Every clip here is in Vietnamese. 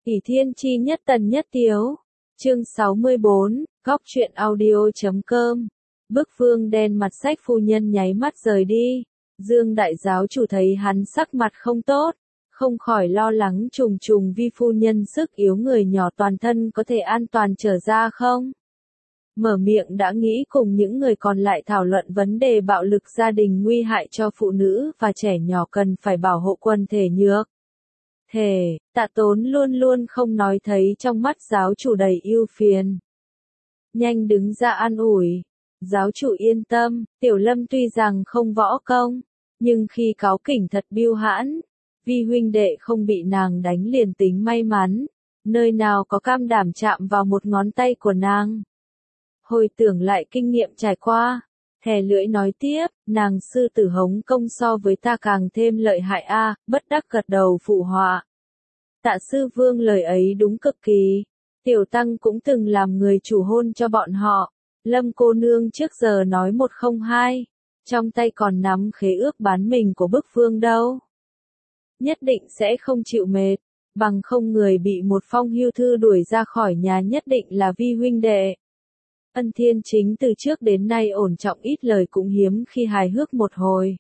ỷ thiên chi nhất tần nhất tiếu. Chương 64, góc truyện audio.com. Bức vương đen mặt sách phu nhân nháy mắt rời đi. Dương đại giáo chủ thấy hắn sắc mặt không tốt, không khỏi lo lắng trùng trùng vi phu nhân sức yếu người nhỏ toàn thân có thể an toàn trở ra không? Mở miệng đã nghĩ cùng những người còn lại thảo luận vấn đề bạo lực gia đình nguy hại cho phụ nữ và trẻ nhỏ cần phải bảo hộ quần thể nhược. Thề, Tạ Tốn luôn luôn không nói thấy trong mắt giáo chủ đầy ưu phiền. Nhanh đứng ra an ủi. Giáo chủ yên tâm, Tiểu Lâm tuy rằng không võ công, nhưng khi cáu kỉnh thật biêu hãn, vi huynh đệ không bị nàng đánh liền tính may mắn, nơi nào có cam đảm chạm vào một ngón tay của nàng. Hồi tưởng lại kinh nghiệm trải qua, thè lưỡi nói tiếp, nàng sư tử Hống Công so với ta càng thêm lợi hại a, bất đắc gật đầu phụ họa. Tạ sư vương lời ấy đúng cực kỳ, tiểu tăng cũng từng làm người chủ hôn cho bọn họ, Lâm cô nương trước giờ nói 102, trong tay còn nắm khế ước bán mình của bức vương đâu. Nhất định sẽ không chịu mệt, bằng không người bị một phong hưu thư đuổi ra khỏi nhà nhất định là vi huynh đệ. Ân Thiên Chính từ trước đến nay ổn trọng ít lời cũng hiếm khi hài hước một hồi.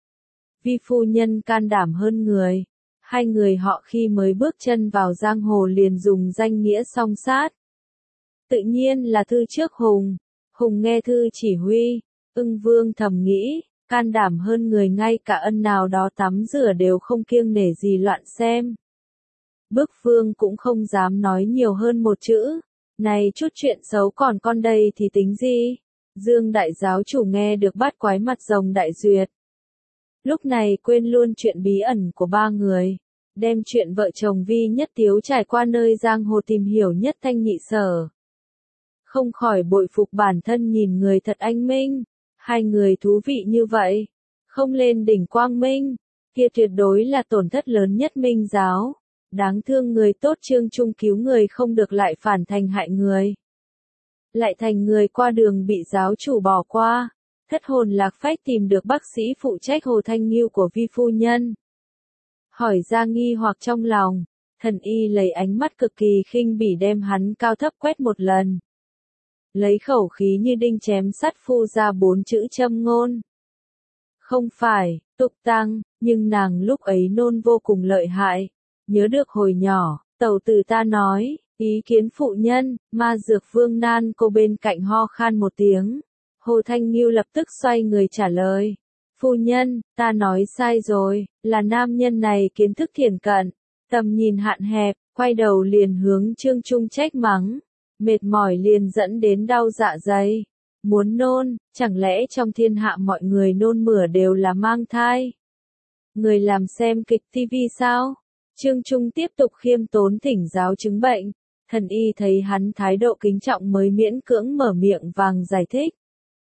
Vi phu nhân can đảm hơn người, hai người họ khi mới bước chân vào giang hồ liền dùng danh nghĩa song sát. Tự nhiên là thư trước Hùng, Hùng nghe thư chỉ huy, Ưng Vương thầm nghĩ, can đảm hơn người ngay cả ân nào đó tắm rửa đều không kiêng nể gì loạn xem. Bức Vương cũng không dám nói nhiều hơn một chữ. Này chút chuyện xấu còn con đây thì tính gì? Dương đại giáo chủ nghe được bát quái mặt rồng đại duyệt. Lúc này quên luôn chuyện bí ẩn của ba người. Đem chuyện vợ chồng Vi Nhất Tiếu trải qua nơi giang hồ tìm hiểu nhất thanh nhị sở. Không khỏi bội phục bản thân nhìn người thật anh minh. Hai người thú vị như vậy. Không lên đỉnh quang minh. Kia tuyệt đối là tổn thất lớn nhất minh giáo. Đáng thương người tốt trương trung cứu người không được lại phản thành hại người. Lại thành người qua đường bị giáo chủ bỏ qua. Thất hồn lạc phách tìm được bác sĩ phụ trách Hồ Thanh Nghiêu của vi phu nhân. Hỏi ra nghi hoặc trong lòng, thần y lấy ánh mắt cực kỳ khinh bỉ đem hắn cao thấp quét một lần. Lấy khẩu khí như đinh chém sắt phu ra 4 chữ châm ngôn. Không phải, tục tăng, nhưng nàng lúc ấy nôn vô cùng lợi hại. Nhớ được hồi nhỏ, tẩu tử ta nói, ý kiến phụ nhân, ma dược vương nan cô bên cạnh ho khan một tiếng. Hồ Thanh Nghiêu lập tức xoay người trả lời. Phu nhân, ta nói sai rồi, là nam nhân này kiến thức thiển cận, tầm nhìn hạn hẹp, quay đầu liền hướng Trương Trung trách mắng. Mệt mỏi liền dẫn đến đau dạ dày. Muốn nôn, chẳng lẽ trong thiên hạ mọi người nôn mửa đều là mang thai? Người làm xem kịch TV sao? Trương Trung tiếp tục khiêm tốn thỉnh giáo chứng bệnh, thần y thấy hắn thái độ kính trọng mới miễn cưỡng mở miệng vàng giải thích.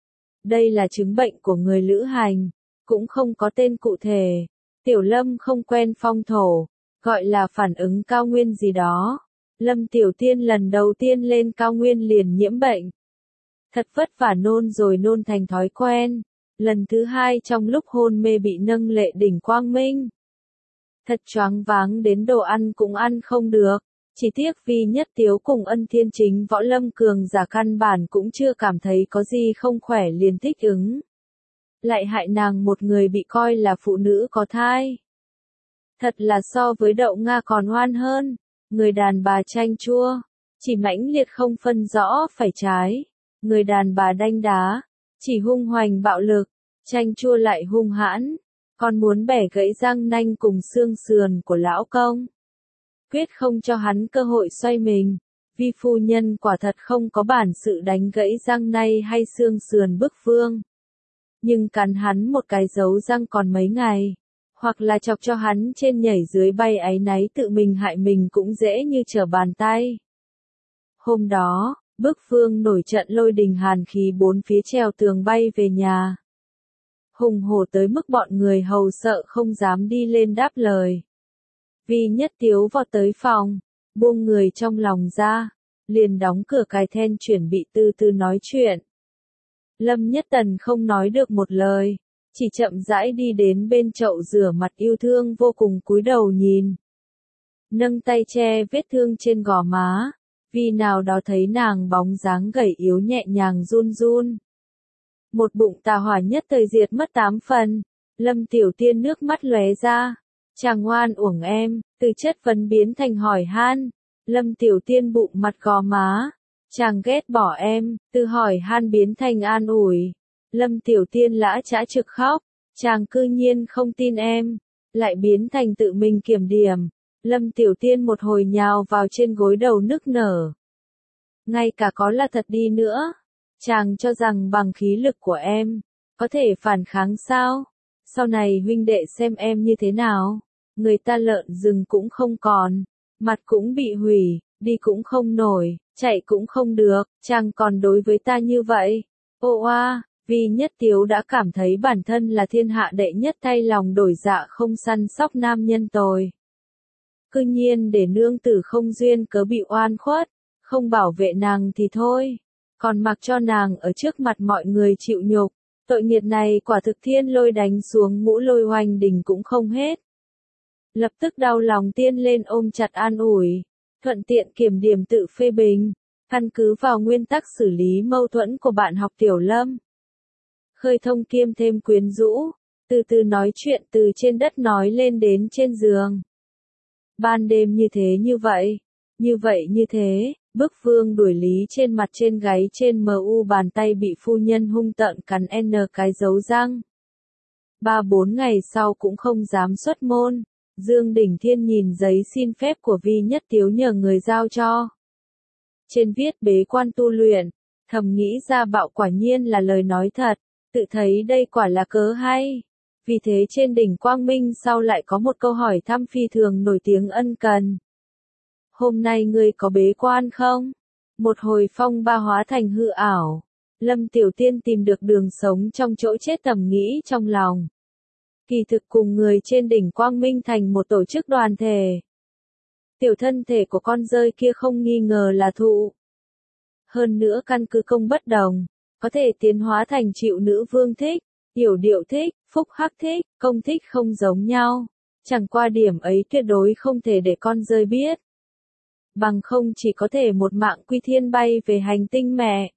Đây là chứng bệnh của người lữ hành, cũng không có tên cụ thể, Tiểu Lâm không quen phong thổ, gọi là phản ứng cao nguyên gì đó. Lâm Tiểu Tiên lần đầu tiên lên cao nguyên liền nhiễm bệnh. Thật vất vả nôn rồi nôn thành thói quen, lần thứ hai trong lúc hôn mê bị nâng lệ đỉnh quang minh. Thật choáng váng đến đồ ăn cũng ăn không được, chỉ tiếc Vi Nhất Tiếu cùng Ân Thiên Chính Võ Lâm cường giả căn bản cũng chưa cảm thấy có gì không khỏe liền thích ứng. Lại hại nàng một người bị coi là phụ nữ có thai. Thật là so với đậu Nga còn oan hơn, người đàn bà chanh chua, chỉ mãnh liệt không phân rõ phải trái, người đàn bà đanh đá, chỉ hung hoành bạo lực, chanh chua lại hung hãn. Còn muốn bẻ gãy răng nanh cùng xương sườn của lão công. Quyết không cho hắn cơ hội xoay mình. Vi phu nhân quả thật không có bản sự đánh gãy răng nay hay xương sườn bức vương. Nhưng cắn hắn một cái dấu răng còn mấy ngày. Hoặc là chọc cho hắn trên nhảy dưới bay áy náy tự mình hại mình cũng dễ như trở bàn tay. Hôm đó, bức vương nổi trận lôi đình hàn khí bốn phía trèo tường bay về nhà. Hùng hổ tới mức bọn người hầu sợ không dám đi lên đáp lời. Vi Nhất Tiếu vọt tới phòng, buông người trong lòng ra, liền đóng cửa cài then chuẩn bị từ từ nói chuyện. Lâm Nhất Tần không nói được một lời, chỉ chậm rãi đi đến bên chậu rửa mặt yêu thương vô cùng cúi đầu nhìn. nâng tay che vết thương trên gò má, vì nào đó thấy nàng bóng dáng gầy yếu nhẹ nhàng run run. Một bụng tà hỏa nhất thời diệt mất 8 phần, Lâm Tiểu Tiên nước mắt lóe ra, chàng ngoan uổng em, từ chất vấn biến thành hỏi han, Lâm Tiểu Tiên bụng mặt gò má, chàng ghét bỏ em, từ hỏi han biến thành an ủi, Lâm Tiểu Tiên lã chã trực khóc, chàng cư nhiên không tin em, lại biến thành tự mình kiểm điểm, Lâm Tiểu Tiên một hồi nhào vào trên gối đầu nức nở. Ngay cả có là thật đi nữa, chàng cho rằng bằng khí lực của em, có thể phản kháng sao? Sau này huynh đệ xem em như thế nào? Người ta lợn rừng cũng không còn, mặt cũng bị hủy, đi cũng không nổi, chạy cũng không được, chàng còn đối với ta như vậy. Ô oa, vì Nhất Tiếu đã cảm thấy bản thân là thiên hạ đệ nhất thay lòng đổi dạ không săn sóc nam nhân tồi. Cư nhiên để nương tử không duyên cớ bị oan khuất, không bảo vệ nàng thì thôi, còn mặc cho nàng ở trước mặt mọi người chịu nhục, tội nghiệt này quả thực thiên lôi đánh xuống Ngũ Lôi Hoành Đình cũng không hết. Lập tức đau lòng tiên lên ôm chặt an ủi, thuận tiện kiểm điểm tự phê bình, căn cứ vào nguyên tắc xử lý mâu thuẫn của bạn học Tiểu Lâm. Khơi thông kiêm thêm quyến rũ, từ từ nói chuyện từ trên đất nói lên đến trên giường. Ban đêm như thế, bức vương đuổi lý trên mặt trên gáy trên mu bàn tay bị phu nhân hung tợn cắn n cái dấu răng. 3-4 ngày sau cũng không dám xuất môn, Dương Đỉnh Thiên nhìn giấy xin phép của Vi Nhất Tiếu nhờ người giao cho. Trên viết bế quan tu luyện, thầm nghĩ ra bạo quả nhiên là lời nói thật, tự thấy đây quả là cớ hay. Vì thế trên đỉnh Quang Minh sau lại có một câu hỏi thăm phi thường nổi tiếng ân cần. Hôm nay ngươi có bế quan không? Một hồi phong ba hóa thành hư ảo. Lâm Tiểu Tiên tìm được đường sống trong chỗ chết thầm nghĩ trong lòng. Kỳ thực cùng người trên đỉnh Quang Minh thành một tổ chức đoàn thể. Tiểu thân thể của con rơi kia không nghi ngờ là thụ. Hơn nữa căn cứ công bất đồng, có thể tiến hóa thành Triệu Nữ Vương thích, Yểu Điệu thích, Phúc Hắc thích, Công thích không giống nhau. Chẳng qua điểm ấy tuyệt đối không thể để con rơi biết. Bằng không chỉ có thể một mạng quy thiên bay về hành tinh mẹ.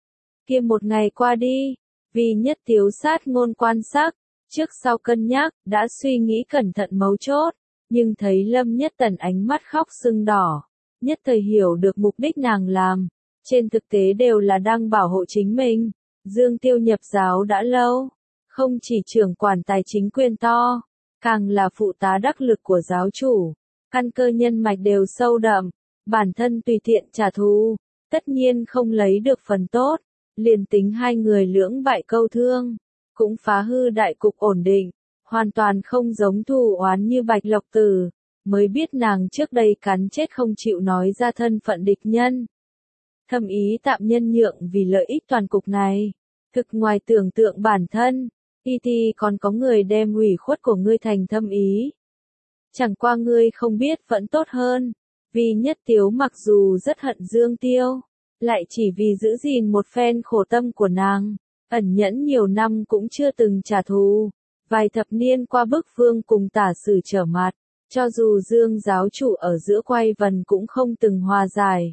Kia một ngày qua đi, vì Nhất Tiếu sát ngôn quan sắc, trước sau cân nhắc, đã suy nghĩ cẩn thận mấu chốt, nhưng thấy Lâm Nhất Tần ánh mắt khóc sưng đỏ, nhất thời hiểu được mục đích nàng làm, trên thực tế đều là đang bảo hộ chính mình. Dương Tiêu nhập giáo đã lâu, không chỉ trưởng quản tài chính quyền to, càng là phụ tá đắc lực của giáo chủ, căn cơ nhân mạch đều sâu đậm, bản thân tùy tiện trả thù, tất nhiên không lấy được phần tốt, liền tính hai người lưỡng bại câu thương, cũng phá hư đại cục ổn định, hoàn toàn không giống thù oán như Bạch Lộc Tử, mới biết nàng trước đây cắn chết không chịu nói ra thân phận địch nhân. Thâm ý tạm nhân nhượng vì lợi ích toàn cục này, thực ngoài tưởng tượng bản thân, thì còn có người đem ủy khuất của ngươi thành thâm ý. Chẳng qua ngươi không biết vẫn tốt hơn, vì Nhất Tiếu mặc dù rất hận Dương Tiêu, lại chỉ vì giữ gìn một phen khổ tâm của nàng, ẩn nhẫn nhiều năm cũng chưa từng trả thù, vài thập niên qua bức vương cùng Tả Sử trở mặt, cho dù Dương giáo chủ ở giữa quay vần cũng không từng hòa giải.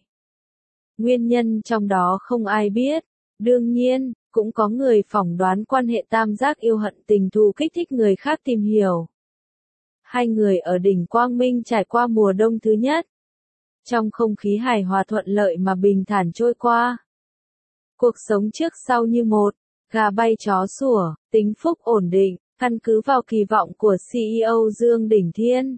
Nguyên nhân trong đó không ai biết, đương nhiên, cũng có người phỏng đoán quan hệ tam giác yêu hận tình thù kích thích người khác tìm hiểu. Hai người ở đỉnh Quang Minh trải qua mùa đông thứ nhất. Trong không khí hài hòa thuận lợi mà bình thản trôi qua. Cuộc sống trước sau như một, gà bay chó sủa, tính phúc ổn định, căn cứ vào kỳ vọng của CEO Dương Đỉnh Thiên.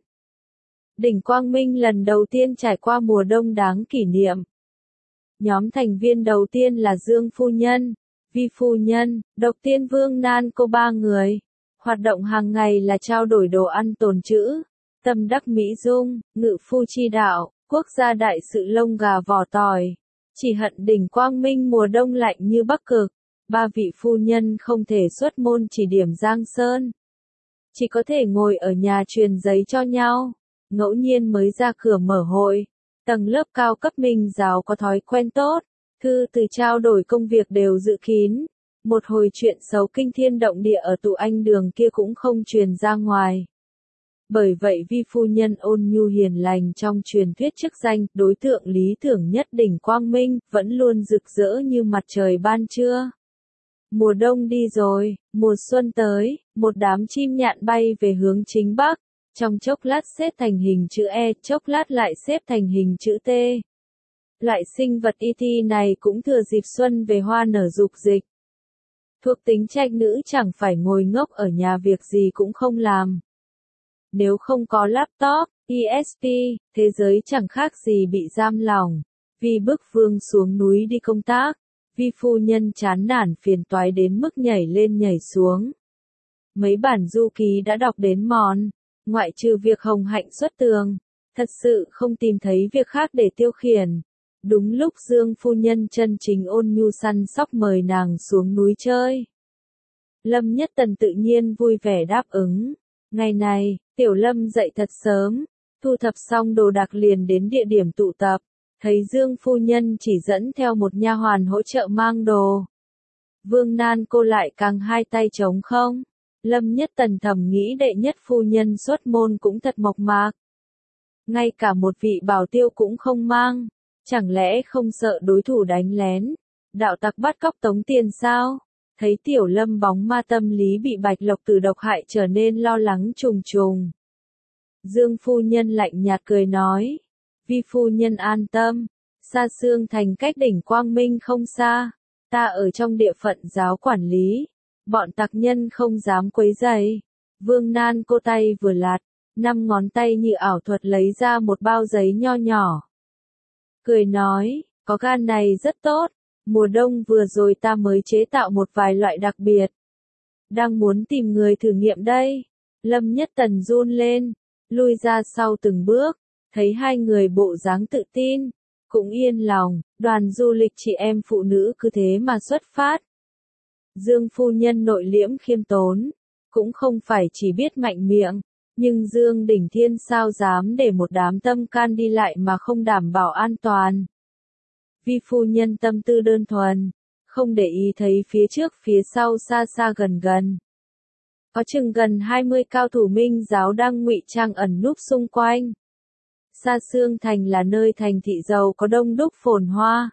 Đỉnh Quang Minh lần đầu tiên trải qua mùa đông đáng kỷ niệm. Nhóm thành viên đầu tiên là Dương Phu Nhân, Vi Phu Nhân, Độc Tiên Vương Nan cô ba người. Hoạt động hàng ngày là trao đổi đồ ăn tồn trữ, tâm đắc mỹ dung, ngự phu chi đạo, quốc gia đại sự lông gà vỏ tỏi. Chỉ hận đỉnh Quang Minh mùa đông lạnh như Bắc Cực, ba vị phu nhân không thể xuất môn chỉ điểm Giang Sơn. Chỉ có thể ngồi ở nhà truyền giấy cho nhau, ngẫu nhiên mới ra cửa mở hội. Tầng lớp cao cấp Minh giáo có thói quen tốt, thư từ trao đổi công việc đều dự kín. Một hồi chuyện xấu kinh thiên động địa ở tụ anh đường kia cũng không truyền ra ngoài. Bởi vậy vi phu nhân ôn nhu hiền lành trong truyền thuyết chức danh, đối tượng lý tưởng nhất đỉnh quang minh, vẫn luôn rực rỡ như mặt trời ban trưa. Mùa đông đi rồi, mùa xuân tới, một đám chim nhạn bay về hướng chính bắc, trong chốc lát xếp thành hình chữ E, chốc lát lại xếp thành hình chữ T. Loại sinh vật ET này cũng thừa dịp xuân về hoa nở dục dịch. Thuộc tính trạch nữ chẳng phải ngồi ngốc ở nhà việc gì cũng không làm. Nếu không có laptop, ESP, thế giới chẳng khác gì bị giam lỏng. Vi bức vương xuống núi đi công tác, vi phu nhân chán nản phiền toái đến mức nhảy lên nhảy xuống. Mấy bản du ký đã đọc đến mòn, ngoại trừ việc hồng hạnh xuất tường, thật sự không tìm thấy việc khác để tiêu khiển. Đúng lúc Dương phu nhân chân chính ôn nhu săn sóc mời nàng xuống núi chơi. Lâm Nhất Tần tự nhiên vui vẻ đáp ứng. Ngày này, Tiểu Lâm dậy thật sớm, thu thập xong đồ đạc liền đến địa điểm tụ tập, thấy Dương phu nhân chỉ dẫn theo một nha hoàn hỗ trợ mang đồ. Vương Nan cô lại càng hai tay trống không. Lâm Nhất Tần thầm nghĩ đệ nhất phu nhân xuất môn cũng thật mộc mạc. Ngay cả một vị bảo tiêu cũng không mang, chẳng lẽ không sợ đối thủ đánh lén, đạo tặc bắt cóc tống tiền sao? Thấy Tiểu Lâm bóng ma tâm lý bị Bạch Lộc Tử độc hại trở nên lo lắng trùng trùng. Dương phu nhân lạnh nhạt cười nói, vi phu nhân an tâm, Sa Sương Thành cách đỉnh Quang Minh không xa, ta ở trong địa phận giáo quản lý, bọn tặc nhân không dám quấy rầy. Vương Nan cô tay vừa lạt, 5 ngón tay như ảo thuật lấy ra một bao giấy nho nhỏ. Cười nói, có gan này rất tốt, mùa đông vừa rồi ta mới chế tạo một vài loại đặc biệt. Đang muốn tìm người thử nghiệm đây. Lâm Nhất Tần run lên, lui ra sau từng bước, thấy hai người bộ dáng tự tin, cũng yên lòng, đoàn du lịch chị em phụ nữ cứ thế mà xuất phát. Dương phu nhân nội liễm khiêm tốn, cũng không phải chỉ biết mạnh miệng, nhưng Dương Đỉnh Thiên sao dám để một đám tâm can đi lại mà không đảm bảo an toàn. Vi phu nhân tâm tư đơn thuần, không để ý thấy phía trước phía sau xa xa gần gần. Có chừng gần 20 cao thủ Minh giáo đang ngụy trang ẩn núp xung quanh. Sa Sương Thành là nơi thành thị giàu có đông đúc phồn hoa.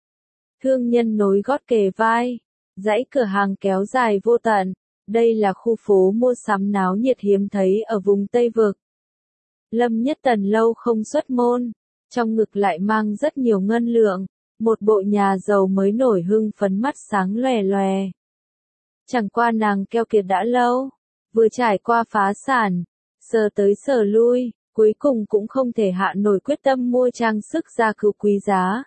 Thương nhân nối gót kề vai, dãy cửa hàng kéo dài vô tận. Đây là khu phố mua sắm náo nhiệt hiếm thấy ở vùng Tây Vực. Lâm Nhất Tần lâu không xuất môn, trong ngực lại mang rất nhiều ngân lượng, một bộ nhà giàu mới nổi hưng phấn mắt sáng lòe lòe. Chẳng qua nàng keo kiệt đã lâu, vừa trải qua phá sản, sờ tới sờ lui, cuối cùng cũng không thể hạ nổi quyết tâm mua trang sức gia cư quý giá.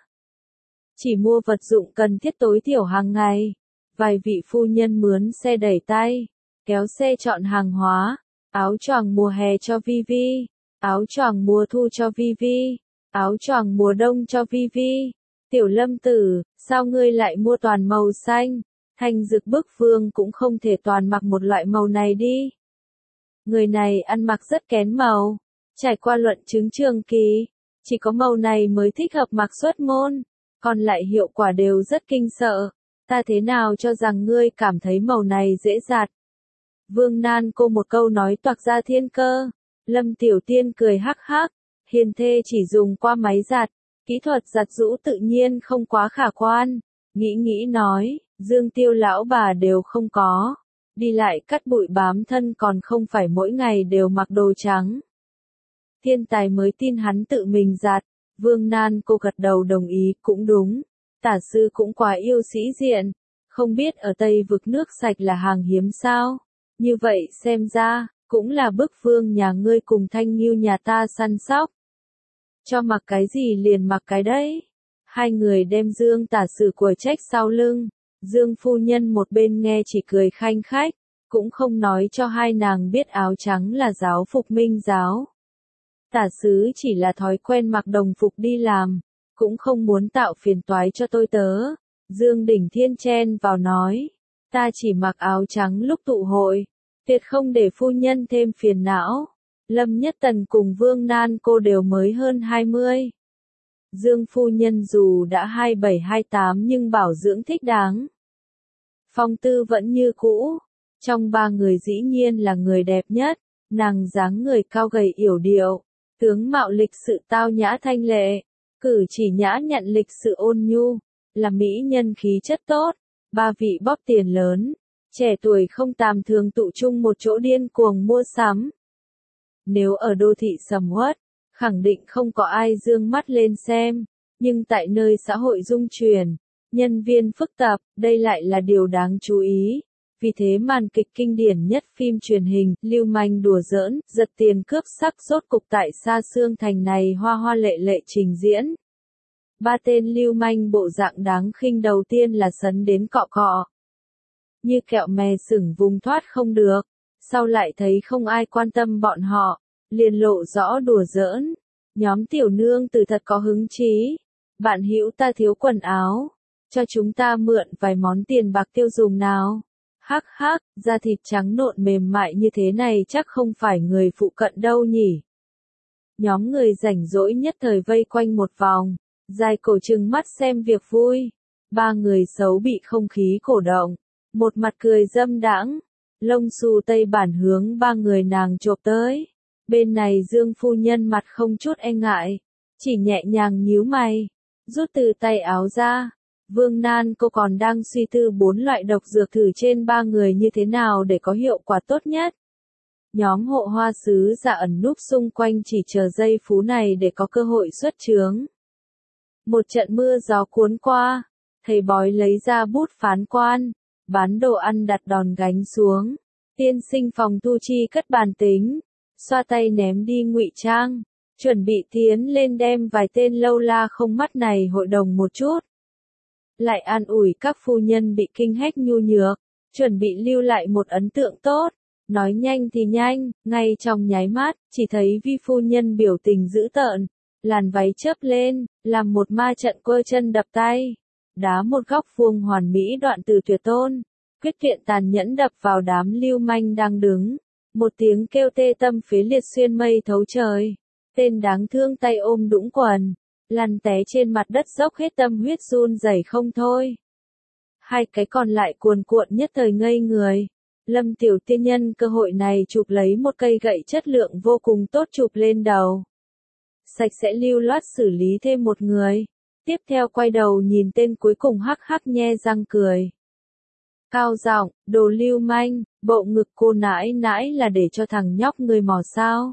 Chỉ mua vật dụng cần thiết tối thiểu hàng ngày. Vài vị phu nhân mướn xe đẩy tay, kéo xe chọn hàng hóa, áo choàng mùa hè cho Vivi, áo choàng mùa thu cho Vivi, áo choàng mùa đông cho Vivi. Tiểu Lâm tử, sao ngươi lại mua toàn màu xanh? Thanh Dực Bức Vương cũng không thể toàn mặc một loại màu này đi. Người này ăn mặc rất kén màu, trải qua luận chứng trường kỳ, chỉ có màu này mới thích hợp mặc xuất môn, còn lại hiệu quả đều rất kinh sợ. Ta thế nào cho rằng ngươi cảm thấy màu này dễ giặt? Vương Nan cô một câu nói toạc ra thiên cơ. Lâm Tiểu Tiên cười hắc hắc, hiền thê chỉ dùng qua máy giặt, kỹ thuật giặt giũ tự nhiên không quá khả quan. Nghĩ nói, Dương Tiêu lão bà đều không có, đi lại cắt bụi bám thân còn không phải mỗi ngày đều mặc đồ trắng. Thiên tài mới tin hắn tự mình giặt. Vương Nan cô gật đầu đồng ý, cũng đúng. Tả sư cũng quá yêu sĩ diện, không biết ở Tây Vực nước sạch là hàng hiếm sao? Như vậy xem ra, cũng là bức vương nhà ngươi cùng Thanh Nghiêu nhà ta săn sóc. Cho mặc cái gì liền mặc cái đấy. Hai người đem Dương tả sử của trách sau lưng. Dương phu nhân một bên nghe chỉ cười khanh khách, cũng không nói cho hai nàng biết áo trắng là giáo phục Minh giáo. Tả sứ chỉ là thói quen mặc đồng phục đi làm, cũng không muốn tạo phiền toái cho tôi tớ. Dương Đỉnh Thiên chen vào nói, ta chỉ mặc áo trắng lúc tụ hội, tuyệt không để phu nhân thêm phiền não. Lâm Nhất Tần cùng Vương Nan cô đều mới hơn 20. Dương phu nhân dù đã 27-28 nhưng bảo dưỡng thích đáng. Phong tư vẫn như cũ, trong ba người dĩ nhiên là người đẹp nhất, Nàng dáng người cao gầy yểu điệu, tướng mạo lịch sự tao nhã thanh lệ, cử chỉ nhã nhặn lịch sự ôn nhu, là mỹ nhân khí chất tốt. Ba vị bóp tiền lớn, trẻ tuổi không tầm thường tụ chung một chỗ điên cuồng mua sắm. Nếu ở đô thị sầm uất, khẳng định không có ai dương mắt lên xem, nhưng tại nơi xã hội dung chuyển, nhân viên phức tạp, đây lại là điều đáng chú ý. Vì thế màn kịch kinh điển nhất phim truyền hình, lưu manh đùa giỡn, giật tiền cướp sắc rốt cục tại Sa Sương Thành này hoa hoa lệ lệ trình diễn. Ba tên lưu manh bộ dạng đáng khinh đầu tiên là sấn đến cọ cọ. Như kẹo mè sửng vùng thoát không được, sau lại thấy không ai quan tâm bọn họ, liền lộ rõ đùa giỡn. Nhóm tiểu nương từ thật có hứng chí. Bạn hữu ta thiếu quần áo, cho chúng ta mượn vài món tiền bạc tiêu dùng nào. Hắc hắc, da thịt trắng nộn mềm mại như thế này chắc không phải người phụ cận đâu nhỉ. Nhóm người rảnh rỗi nhất thời vây quanh một vòng, dài cổ trừng mắt xem việc vui. Ba người xấu bị không khí cổ động, một mặt cười dâm đãng, lông xù tây bản hướng ba người nàng chộp tới. Bên này Dương phu nhân mặt không chút e ngại, chỉ nhẹ nhàng nhíu mày, rút từ tay áo ra. Vương Nan cô còn đang suy tư 4 loại độc dược thử trên ba người như thế nào để có hiệu quả tốt nhất. Nhóm hộ hoa sứ giả ẩn núp xung quanh chỉ chờ giây phút này để có cơ hội xuất chướng. Một trận mưa gió cuốn qua, thầy bói lấy ra bút phán quan, bán đồ ăn đặt đòn gánh xuống. Tiên sinh phòng thu chi cất bàn tính, xoa tay ném đi ngụy trang, chuẩn bị tiến lên đem vài tên lâu la không mắt này hội đồng một chút. Lại an ủi các phu nhân bị kinh hách nhu nhược, chuẩn bị lưu lại một ấn tượng tốt. Nói nhanh thì nhanh, ngay trong nháy mắt, chỉ thấy vi phu nhân biểu tình dữ tợn, làn váy chớp lên, làm một ma trận quơ chân đập tay, đá một góc vuông hoàn mỹ đoạn từ tuyệt tôn, quyết kiện tàn nhẫn đập vào đám lưu manh đang đứng. Một tiếng kêu tê tâm phế liệt xuyên mây thấu trời, tên đáng thương tay ôm đũng quần, lăn té trên mặt đất dốc hết tâm huyết run rẩy không thôi. Hai cái còn lại cuồn cuộn nhất thời ngây người. Lâm tiểu tiên nhân cơ hội này chụp lấy một cây gậy chất lượng vô cùng tốt chụp lên đầu. Sạch sẽ lưu loát xử lý thêm một người. Tiếp theo quay đầu nhìn tên cuối cùng hắc hắc nhe răng cười. Cao giọng, đồ lưu manh, bộ ngực cô nãi nãi là để cho thằng nhóc ngươi mò sao.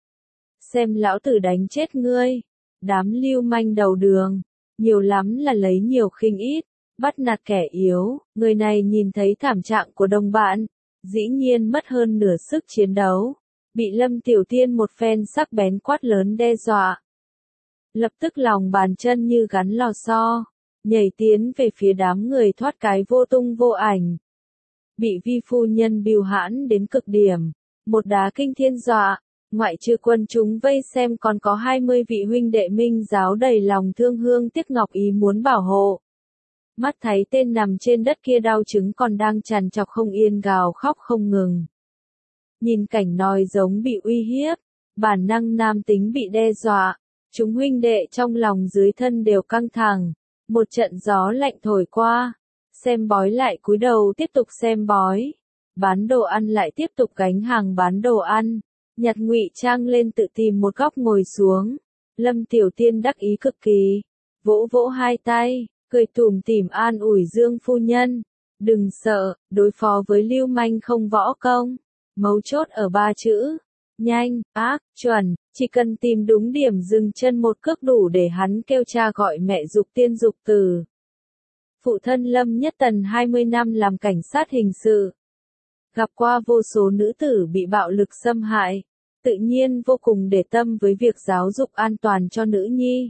Xem lão tử đánh chết ngươi. Đám lưu manh đầu đường, nhiều lắm là lấy nhiều khinh ít, bắt nạt kẻ yếu. Người này nhìn thấy thảm trạng của đồng bạn, dĩ nhiên mất hơn nửa sức chiến đấu, bị Lâm Tiểu Tiên một phen sắc bén quát lớn đe dọa. Lập tức lòng bàn chân như gắn lò xo, nhảy tiến về phía đám người thoát cái vô tung vô ảnh. Bị vi phu nhân bưu hãn đến cực điểm, một đá kinh thiên dọa, ngoại trừ quân chúng vây xem còn có 20 vị huynh đệ minh giáo đầy lòng thương hương tiếc ngọc ý muốn bảo hộ. Mắt thấy tên nằm trên đất kia đau chứng còn đang trằn trọc không yên gào khóc không ngừng. Nhìn cảnh nòi giống bị uy hiếp, bản năng nam tính bị đe dọa, chúng huynh đệ trong lòng dưới thân đều căng thẳng, một trận gió lạnh thổi qua, xem bói lại cúi đầu tiếp tục xem bói, bán đồ ăn lại tiếp tục gánh hàng bán đồ ăn, nhặt ngụy trang lên tự tìm một góc ngồi xuống. Lâm Tiểu Tiên đắc ý cực kỳ, vỗ vỗ hai tay, cười tủm tỉm an ủi Dương phu nhân, đừng sợ, đối phó với lưu manh không võ công, mấu chốt ở 3 chữ, nhanh, ác, chuẩn, chỉ cần tìm đúng điểm dừng chân một cước đủ để hắn kêu cha gọi mẹ dục tiên dục tử. Phụ thân Lâm Nhất Tần 20 năm làm cảnh sát hình sự, gặp qua vô số nữ tử bị bạo lực xâm hại, tự nhiên vô cùng để tâm với việc giáo dục an toàn cho nữ nhi.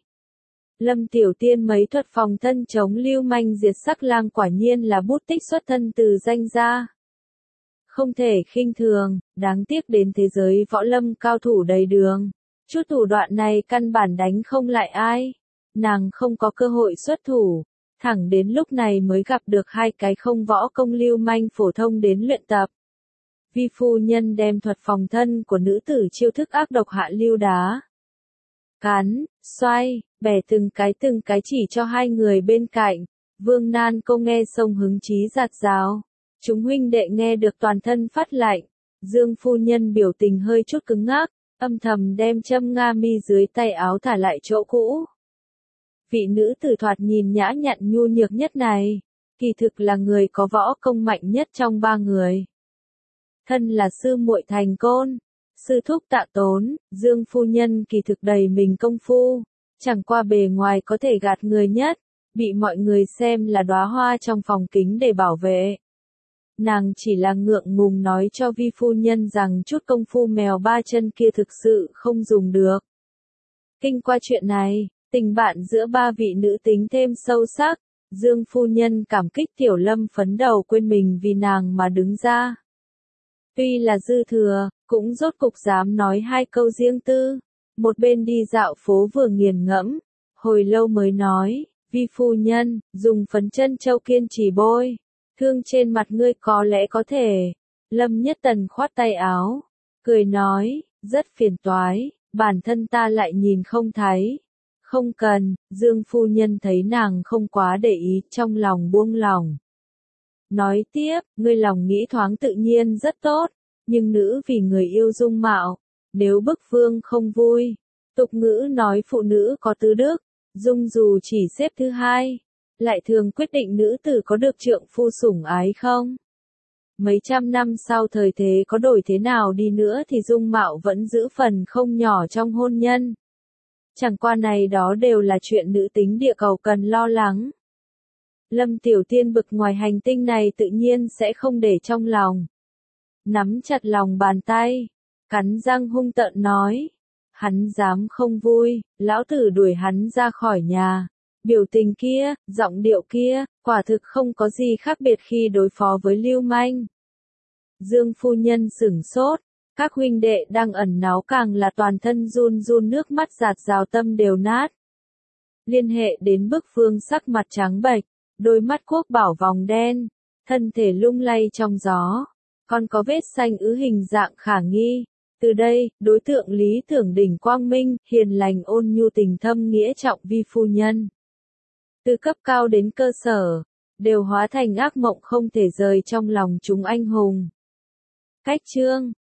Lâm Tiểu Tiên mấy thuật phòng thân chống lưu manh diệt sắc lang quả nhiên là bút tích xuất thân từ danh gia. Không thể khinh thường, đáng tiếc đến thế giới võ lâm cao thủ đầy đường. Chút thủ đoạn này căn bản đánh không lại ai. Nàng không có cơ hội xuất thủ. Thẳng đến lúc này mới gặp được hai cái không võ công lưu manh phổ thông đến luyện tập. Vi phu nhân đem thuật phòng thân của nữ tử chiêu thức ác độc hạ lưu đá. Cắn, xoay, bẻ từng cái chỉ cho hai người bên cạnh. Vương Nan Công nghe sông hứng chí giạt rào. Chúng huynh đệ nghe được toàn thân phát lạnh, Dương phu nhân biểu tình hơi chút cứng ngắc, âm thầm đem châm nga mi dưới tay áo thả lại chỗ cũ. Vị nữ tử thoạt nhìn nhã nhặn nhu nhược nhất này, kỳ thực là người có võ công mạnh nhất trong ba người. Thân là sư muội Thành Côn, sư thúc Tạ Tốn, Dương phu nhân kỳ thực đầy mình công phu, chẳng qua bề ngoài có thể gạt người nhất, bị mọi người xem là đóa hoa trong phòng kính để bảo vệ. Nàng chỉ là ngượng ngùng nói cho vi phu nhân rằng chút công phu mèo ba chân kia thực sự không dùng được. Kinh qua chuyện này, tình bạn giữa ba vị nữ tính thêm sâu sắc, Dương phu nhân cảm kích Tiểu Lâm phấn đầu quên mình vì nàng mà đứng ra. Tuy là dư thừa, cũng rốt cục dám nói hai câu riêng tư. Một bên đi dạo phố vừa nghiền ngẫm, hồi lâu mới nói, vi phu nhân, dùng phấn chân châu kiên trì bôi. Thương trên mặt ngươi có lẽ có thể. Lâm Nhất Tần khoát tay áo, cười nói, rất phiền toái, bản thân ta lại nhìn không thấy. Không cần, Dương phu nhân thấy nàng không quá để ý, trong lòng buông lòng. Nói tiếp, ngươi lòng nghĩ thoáng tự nhiên rất tốt, nhưng nữ vì người yêu dung mạo, nếu bức vương không vui. Tục ngữ nói phụ nữ có tứ đức, dung dù chỉ xếp thứ hai, lại thường quyết định nữ tử có được trượng phu sủng ái không. Mấy trăm năm sau thời thế có đổi thế nào đi nữa thì dung mạo vẫn giữ phần không nhỏ trong hôn nhân. Chẳng qua này đó đều là chuyện nữ tính địa cầu cần lo lắng. Lâm Tiểu Tiên bực ngoài hành tinh này tự nhiên sẽ không để trong lòng. Nắm chặt lòng bàn tay, cắn răng hung tợn nói. Hắn dám không vui, lão tử đuổi hắn ra khỏi nhà. Biểu tình kia, giọng điệu kia, quả thực không có gì khác biệt khi đối phó với lưu manh. Dương phu nhân sửng sốt, các huynh đệ đang ẩn náu càng là toàn thân run run nước mắt giạt rào tâm đều nát. Liên hệ đến bức vương sắc mặt trắng bệch, đôi mắt quốc bảo vòng đen, thân thể lung lay trong gió, còn có vết xanh ứ hình dạng khả nghi. Từ đây, đối tượng lý tưởng đỉnh quang minh, hiền lành ôn nhu tình thâm nghĩa trọng vi phu nhân. Từ cấp cao đến cơ sở, đều hóa thành ác mộng không thể rời trong lòng chúng anh hùng. Cách chương